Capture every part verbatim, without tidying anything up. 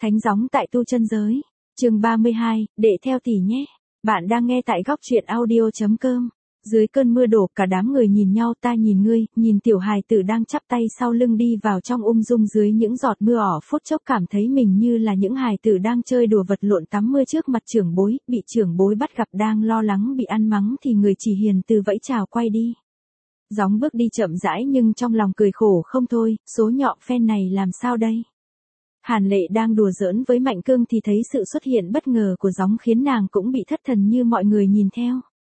Thánh gióng tại tu chân giới. Chương ba mươi hai, đệ theo tỷ nhé. Bạn đang nghe tại góc truyện audio chấm com. Dưới cơn mưa đổ, cả đám người nhìn nhau, ta nhìn ngươi, nhìn tiểu hài tử đang chắp tay sau lưng đi vào trong ung dung dưới những giọt mưa ỏ, phút chốc cảm thấy mình như là những hài tử đang chơi đùa vật lộn tắm mưa trước mặt trưởng bối, bị trưởng bối bắt gặp đang lo lắng bị ăn mắng thì người chỉ hiền từ vẫy chào quay đi. Gióng bước đi chậm rãi nhưng trong lòng cười khổ không thôi, số nhọ phen này làm sao đây? Hàn Lệ đang đùa giỡn với Mạnh Cương thì thấy sự xuất hiện bất ngờ của gióng khiến nàng cũng bị thất thần như mọi người nhìn theo.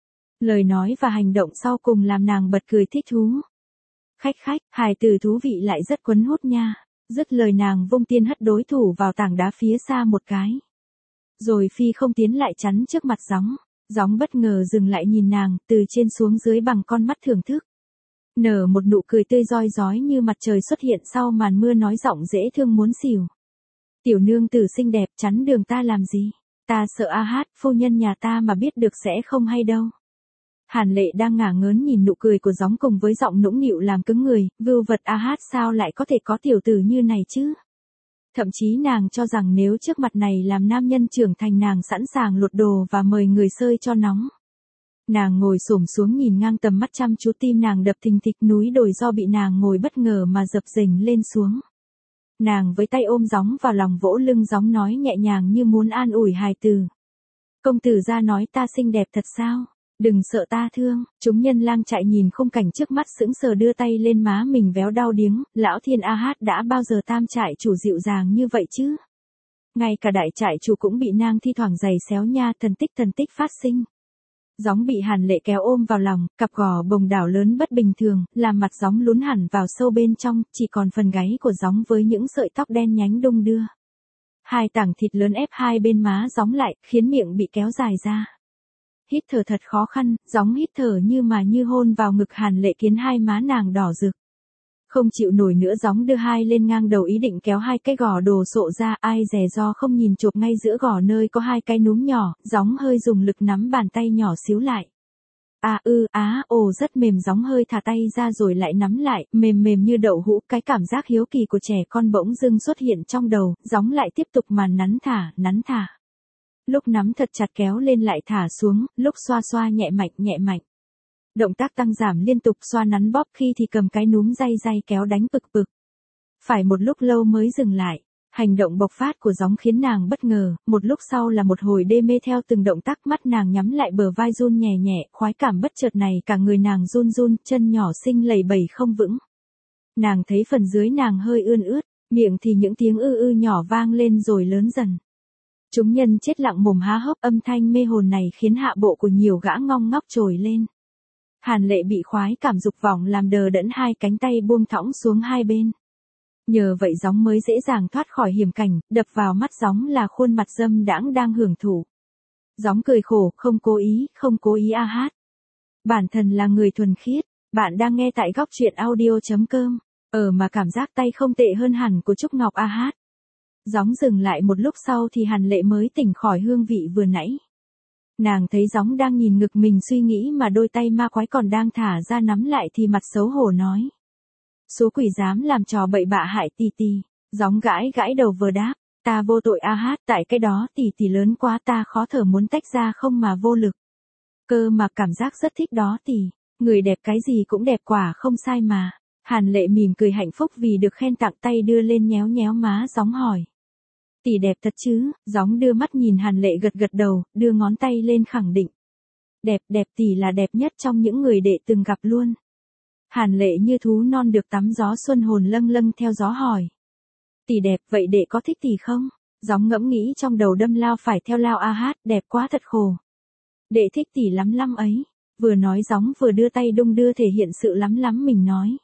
Lời nói và hành động sau cùng làm nàng bật cười thích thú. Khách khách, hài tử thú vị lại rất quấn hút nha. Dứt lời nàng vung tiên hất đối thủ vào tảng đá phía xa một cái. Rồi phi không tiến lại chắn trước mặt gióng. Gióng bất ngờ dừng lại nhìn nàng, từ trên xuống dưới bằng con mắt thưởng thức. Nở một nụ cười tươi rói rói như mặt trời xuất hiện sau màn mưa, nói giọng dễ thương muốn xỉu. Tiểu nương tử xinh đẹp, chắn đường ta làm gì? Ta sợ A Hát, phu nhân nhà ta mà biết được sẽ không hay đâu. Hàn Lệ đang ngả ngớn nhìn nụ cười của gióng cùng với giọng nũng nịu làm cứng người, vưu vật A Hát sao lại có thể có tiểu tử như này chứ? Thậm chí nàng cho rằng nếu trước mặt này làm nam nhân trưởng thành nàng sẵn sàng lột đồ và mời người sơi cho nóng. Nàng ngồi xổm xuống nhìn ngang tầm mắt chăm chú, tim nàng đập thình thịch, núi đồi do bị nàng ngồi bất ngờ mà dập dềnh lên xuống. Nàng với tay ôm gióng vào lòng, vỗ lưng gióng nói nhẹ nhàng như muốn an ủi hài tử. Công tử ra nói ta xinh đẹp thật sao? Đừng sợ ta thương. Chúng nhân lang chạy nhìn khung cảnh trước mắt sững sờ, đưa tay lên má mình véo đau điếng. Lão thiên A Hát đã bao giờ tam trại chủ dịu dàng như vậy chứ? Ngay cả đại trại chủ cũng bị nàng thi thoảng giày xéo nha, thần tích thần tích phát sinh. Gióng bị Hàn Lệ kéo ôm vào lòng, cặp gò bồng đảo lớn bất bình thường, làm mặt gióng lún hẳn vào sâu bên trong, chỉ còn phần gáy của gióng với những sợi tóc đen nhánh đung đưa. Hai tảng thịt lớn ép hai bên má gióng lại, khiến miệng bị kéo dài ra. Hít thở thật khó khăn, gióng hít thở như mà như hôn vào ngực Hàn Lệ khiến hai má nàng đỏ rực. Không chịu nổi nữa, gióng đưa hai lên ngang đầu ý định kéo hai cái gò đồ sộ ra, ai dè do không nhìn chộp ngay giữa gò nơi có hai cái núm nhỏ, gióng hơi dùng lực nắm bàn tay nhỏ xíu lại. À ư á ồ rất mềm, gióng hơi thả tay ra rồi lại nắm lại, mềm mềm như đậu hũ, cái cảm giác hiếu kỳ của trẻ con bỗng dưng xuất hiện trong đầu, gióng lại tiếp tục màn nắn thả, nắn thả. Lúc nắm thật chặt kéo lên lại thả xuống, lúc xoa xoa nhẹ mạnh nhẹ mạnh. Động tác tăng giảm liên tục, xoa nắn bóp, khi thì cầm cái núm day day kéo đánh bực bực. Phải một lúc lâu mới dừng lại. Hành động bộc phát của gióng khiến nàng bất ngờ, một lúc sau là một hồi đê mê theo từng động tác, mắt nàng nhắm lại, bờ vai run nhẹ nhẹ, khoái cảm bất chợt này cả người nàng run run, chân nhỏ xinh lầy bầy không vững. Nàng thấy phần dưới nàng hơi ươn ướt, miệng thì những tiếng ư ư nhỏ vang lên rồi lớn dần. Chúng nhân chết lặng mồm há hốc, âm thanh mê hồn này khiến hạ bộ của nhiều gã ngong ngóc trồi lên. Hàn Lệ bị khoái cảm dục vọng làm đờ đẫn, hai cánh tay buông thõng xuống hai bên. Nhờ vậy gióng mới dễ dàng thoát khỏi hiểm cảnh, đập vào mắt gióng là khuôn mặt dâm đãng đang hưởng thụ. Gióng cười khổ, không cố ý, không cố ý A Hát. Bản thân là người thuần khiết, bạn đang nghe tại góc truyện audio chấm com. Ở mà cảm giác tay không tệ hơn hẳn của Trúc Ngọc A Hát. Gióng dừng lại một lúc sau thì Hàn Lệ mới tỉnh khỏi hương vị vừa nãy. Nàng thấy gióng đang nhìn ngực mình suy nghĩ mà đôi tay ma quái còn đang thả ra nắm lại thì mặt xấu hổ nói. Số quỷ dám làm trò bậy bạ hại tỷ tỷ. Gióng gãi gãi đầu vừa đáp. Ta vô tội A Hát, tại cái đó tỷ tỷ lớn quá, ta khó thở muốn tách ra không mà vô lực. Cơ mà cảm giác rất thích đó tỷ. Người đẹp cái gì cũng đẹp, quả không sai mà. Hàn Lệ mỉm cười hạnh phúc vì được khen tặng, tay đưa lên nhéo nhéo má gióng hỏi. Tỷ đẹp thật chứ? Gióng đưa mắt nhìn Hàn Lệ gật gật đầu, đưa ngón tay lên khẳng định. Đẹp, đẹp, tỷ là đẹp nhất trong những người đệ từng gặp luôn. Hàn Lệ như thú non được tắm gió xuân, hồn lâng lâng theo gió hỏi. Tỷ đẹp, vậy đệ có thích tỷ không? Gióng ngẫm nghĩ trong đầu, đâm lao phải theo lao A Hát, đẹp quá thật khổ. Đệ thích tỷ lắm lắm ấy. Vừa nói gióng vừa đưa tay đung đưa thể hiện sự lắm lắm mình nói.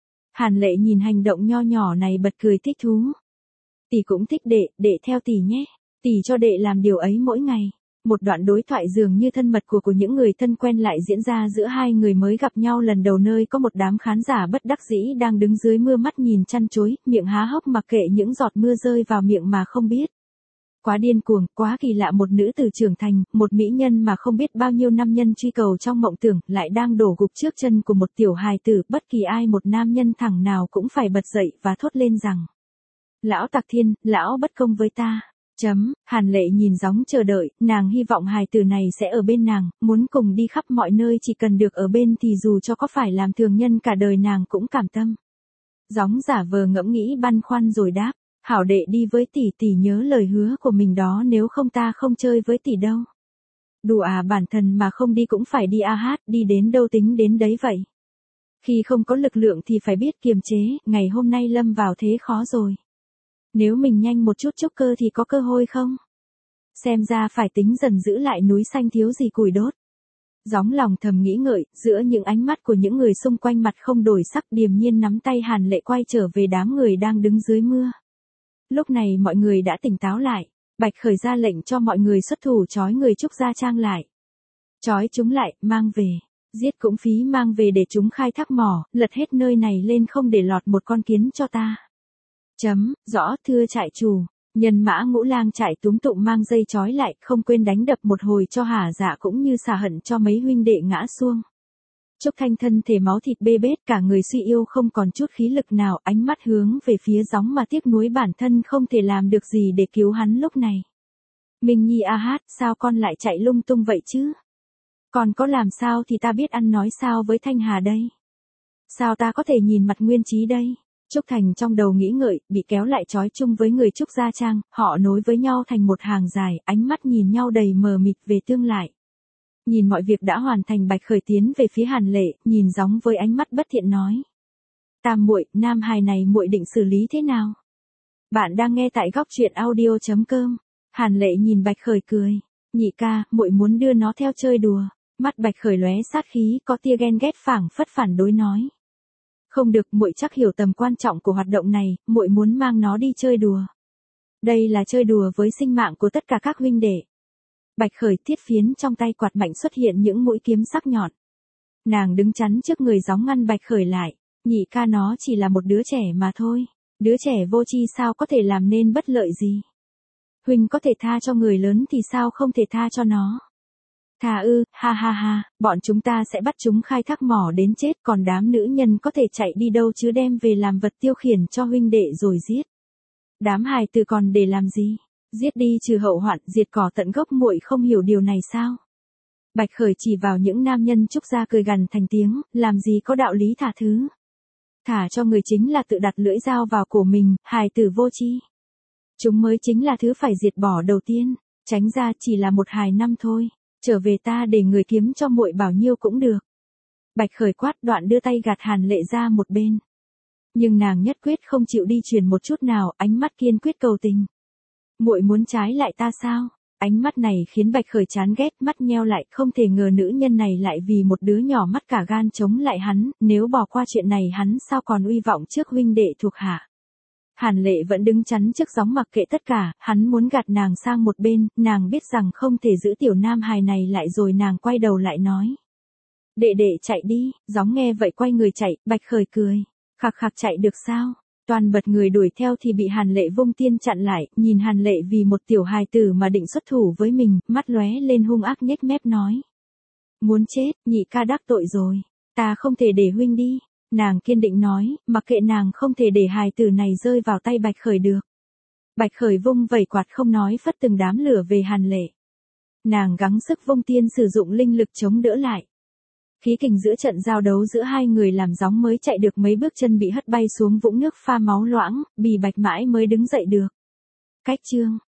Hàn Lệ nhìn hành động nho nhỏ này bật cười thích thú. Tỷ cũng thích đệ, đệ theo tỷ nhé. Tỷ cho đệ làm điều ấy mỗi ngày. Một đoạn đối thoại dường như thân mật của của những người thân quen lại diễn ra giữa hai người mới gặp nhau lần đầu, nơi có một đám khán giả bất đắc dĩ đang đứng dưới mưa, mắt nhìn chăn chối, miệng há hốc mặc kệ những giọt mưa rơi vào miệng mà không biết. Quá điên cuồng, quá kỳ lạ, một nữ tử trưởng thành, một mỹ nhân mà không biết bao nhiêu nam nhân truy cầu trong mộng tưởng, lại đang đổ gục trước chân của một tiểu hài tử. Bất kỳ ai, một nam nhân thẳng nào cũng phải bật dậy và thốt lên rằng. Lão Tặc Thiên, lão bất công với ta. Chấm, Hàn Lệ nhìn Gióng chờ đợi, nàng hy vọng hài tử này sẽ ở bên nàng, muốn cùng đi khắp mọi nơi, chỉ cần được ở bên thì dù cho có phải làm thường nhân cả đời nàng cũng cảm tâm. Gióng giả vờ ngẫm nghĩ băn khoăn rồi đáp, hảo đệ đi với tỷ, tỷ nhớ lời hứa của mình đó, nếu không ta không chơi với tỷ đâu. Đùa à, bản thân mà không đi cũng phải đi a hát, đi đến đâu tính đến đấy vậy. Khi không có lực lượng thì phải biết kiềm chế, ngày hôm nay lâm vào thế khó rồi. Nếu mình nhanh một chút trúc cơ thì có cơ hội không? Xem ra phải tính dần giữ lại núi xanh thiếu gì củi đốt. Gióng lòng thầm nghĩ ngợi, giữa những ánh mắt của những người xung quanh mặt không đổi sắc, điềm nhiên nắm tay Hàn Lệ quay trở về đám người đang đứng dưới mưa. Lúc này mọi người đã tỉnh táo lại, Bạch Khởi ra lệnh cho mọi người xuất thủ trói người Trúc Gia Trang lại. Trói chúng lại, mang về. Giết cũng phí, mang về để chúng khai thác mỏ, lật hết nơi này lên không để lọt một con kiến cho ta. Chấm, rõ, thưa trại chủ. Nhân mã Ngũ Lang trại túm tụng mang dây trói lại, không quên đánh đập một hồi cho hả dạ cũng như xả hận cho mấy huynh đệ ngã xuông. Trúc Thanh thân thể máu thịt bê bết, cả người suy yếu không còn chút khí lực nào, ánh mắt hướng về phía Gióng mà tiếc nuối bản thân không thể làm được gì để cứu hắn lúc này. Minh Nhi a hát, sao con lại chạy lung tung vậy chứ? Còn có làm sao thì ta biết ăn nói sao với Thanh Hà đây? Sao ta có thể nhìn mặt Nguyên Chí đây? Trúc Thành trong đầu nghĩ ngợi, bị kéo lại trói chung với người Trúc Gia Trang, họ nối với nhau thành một hàng dài, ánh mắt nhìn nhau đầy mờ mịt về tương lai. Nhìn mọi việc đã hoàn thành, Bạch Khởi tiến về phía Hàn Lệ, nhìn Gióng với ánh mắt bất thiện nói: Tam muội, nam hài này muội định xử lý thế nào? Bạn đang nghe tại góc truyện audio chấm com. Hàn Lệ nhìn Bạch Khởi cười: Nhị ca, muội muốn đưa nó theo chơi đùa. Mắt Bạch Khởi lóe sát khí, có tia ghen ghét phảng phất phản đối nói: Không được, muội chắc hiểu tầm quan trọng của hoạt động này, muội muốn mang nó đi chơi đùa. Đây là chơi đùa với sinh mạng của tất cả các huynh đệ. Bạch Khởi thiết phiến trong tay quạt mạnh xuất hiện những mũi kiếm sắc nhọn. Nàng đứng chắn trước người Gióng ngăn Bạch Khởi lại: Nhị ca, nó chỉ là một đứa trẻ mà thôi, đứa trẻ vô tri sao có thể làm nên bất lợi gì. Huynh có thể tha cho người lớn thì sao không thể tha cho nó? Thà ư, ha ha ha, bọn chúng ta sẽ bắt chúng khai thác mỏ đến chết, còn đám nữ nhân có thể chạy đi đâu chứ, đem về làm vật tiêu khiển cho huynh đệ rồi giết. Đám hài tử còn để làm gì? Giết đi trừ hậu hoạn, diệt cỏ tận gốc, muội không hiểu điều này sao? Bạch Khởi chỉ vào những nam nhân Trúc gia cười gằn thành tiếng, làm gì có đạo lý thả thứ. Thả cho người chính là tự đặt lưỡi dao vào cổ mình, hài tử vô tri. Chúng mới chính là thứ phải diệt bỏ đầu tiên, tránh ra, chỉ là một hài năm thôi. Trở về ta để người kiếm cho muội bảo nhiêu cũng được. Bạch Khởi quát, đoạn đưa tay gạt Hàn Lệ ra một bên. Nhưng nàng nhất quyết không chịu đi truyền một chút nào, ánh mắt kiên quyết cầu tình. Muội muốn trái lại ta sao? Ánh mắt này khiến Bạch Khởi chán ghét, mắt nheo lại, không thể ngờ nữ nhân này lại vì một đứa nhỏ mắt cả gan chống lại hắn, nếu bỏ qua chuyện này hắn sao còn uy vọng trước huynh đệ thuộc hạ. Hàn Lệ vẫn đứng chắn trước Gióng mặc kệ tất cả, hắn muốn gạt nàng sang một bên, nàng biết rằng không thể giữ tiểu nam hài này lại rồi, nàng quay đầu lại nói: Đệ đệ chạy đi. Gióng nghe vậy quay người chạy. Bạch Khởi cười: Khạc khạc, chạy được sao? Toàn bật người đuổi theo thì bị Hàn Lệ vung tiên chặn lại, nhìn Hàn Lệ vì một tiểu hài tử mà định xuất thủ với mình, mắt lóe lên hung ác nhếch mép nói: Muốn chết, nhị ca đắc tội rồi, ta không thể để huynh đi. Nàng kiên định nói, mặc kệ nàng không thể để hài tử này rơi vào tay Bạch Khởi được. Bạch Khởi vung vẩy quạt không nói, phất từng đám lửa về Hàn Lệ. Nàng gắng sức vung tiên sử dụng linh lực chống đỡ lại. Khí kình giữa trận giao đấu giữa hai người làm Gióng mới chạy được mấy bước chân bị hất bay xuống vũng nước pha máu loãng, Bì Bạch mãi mới đứng dậy được. Cách chương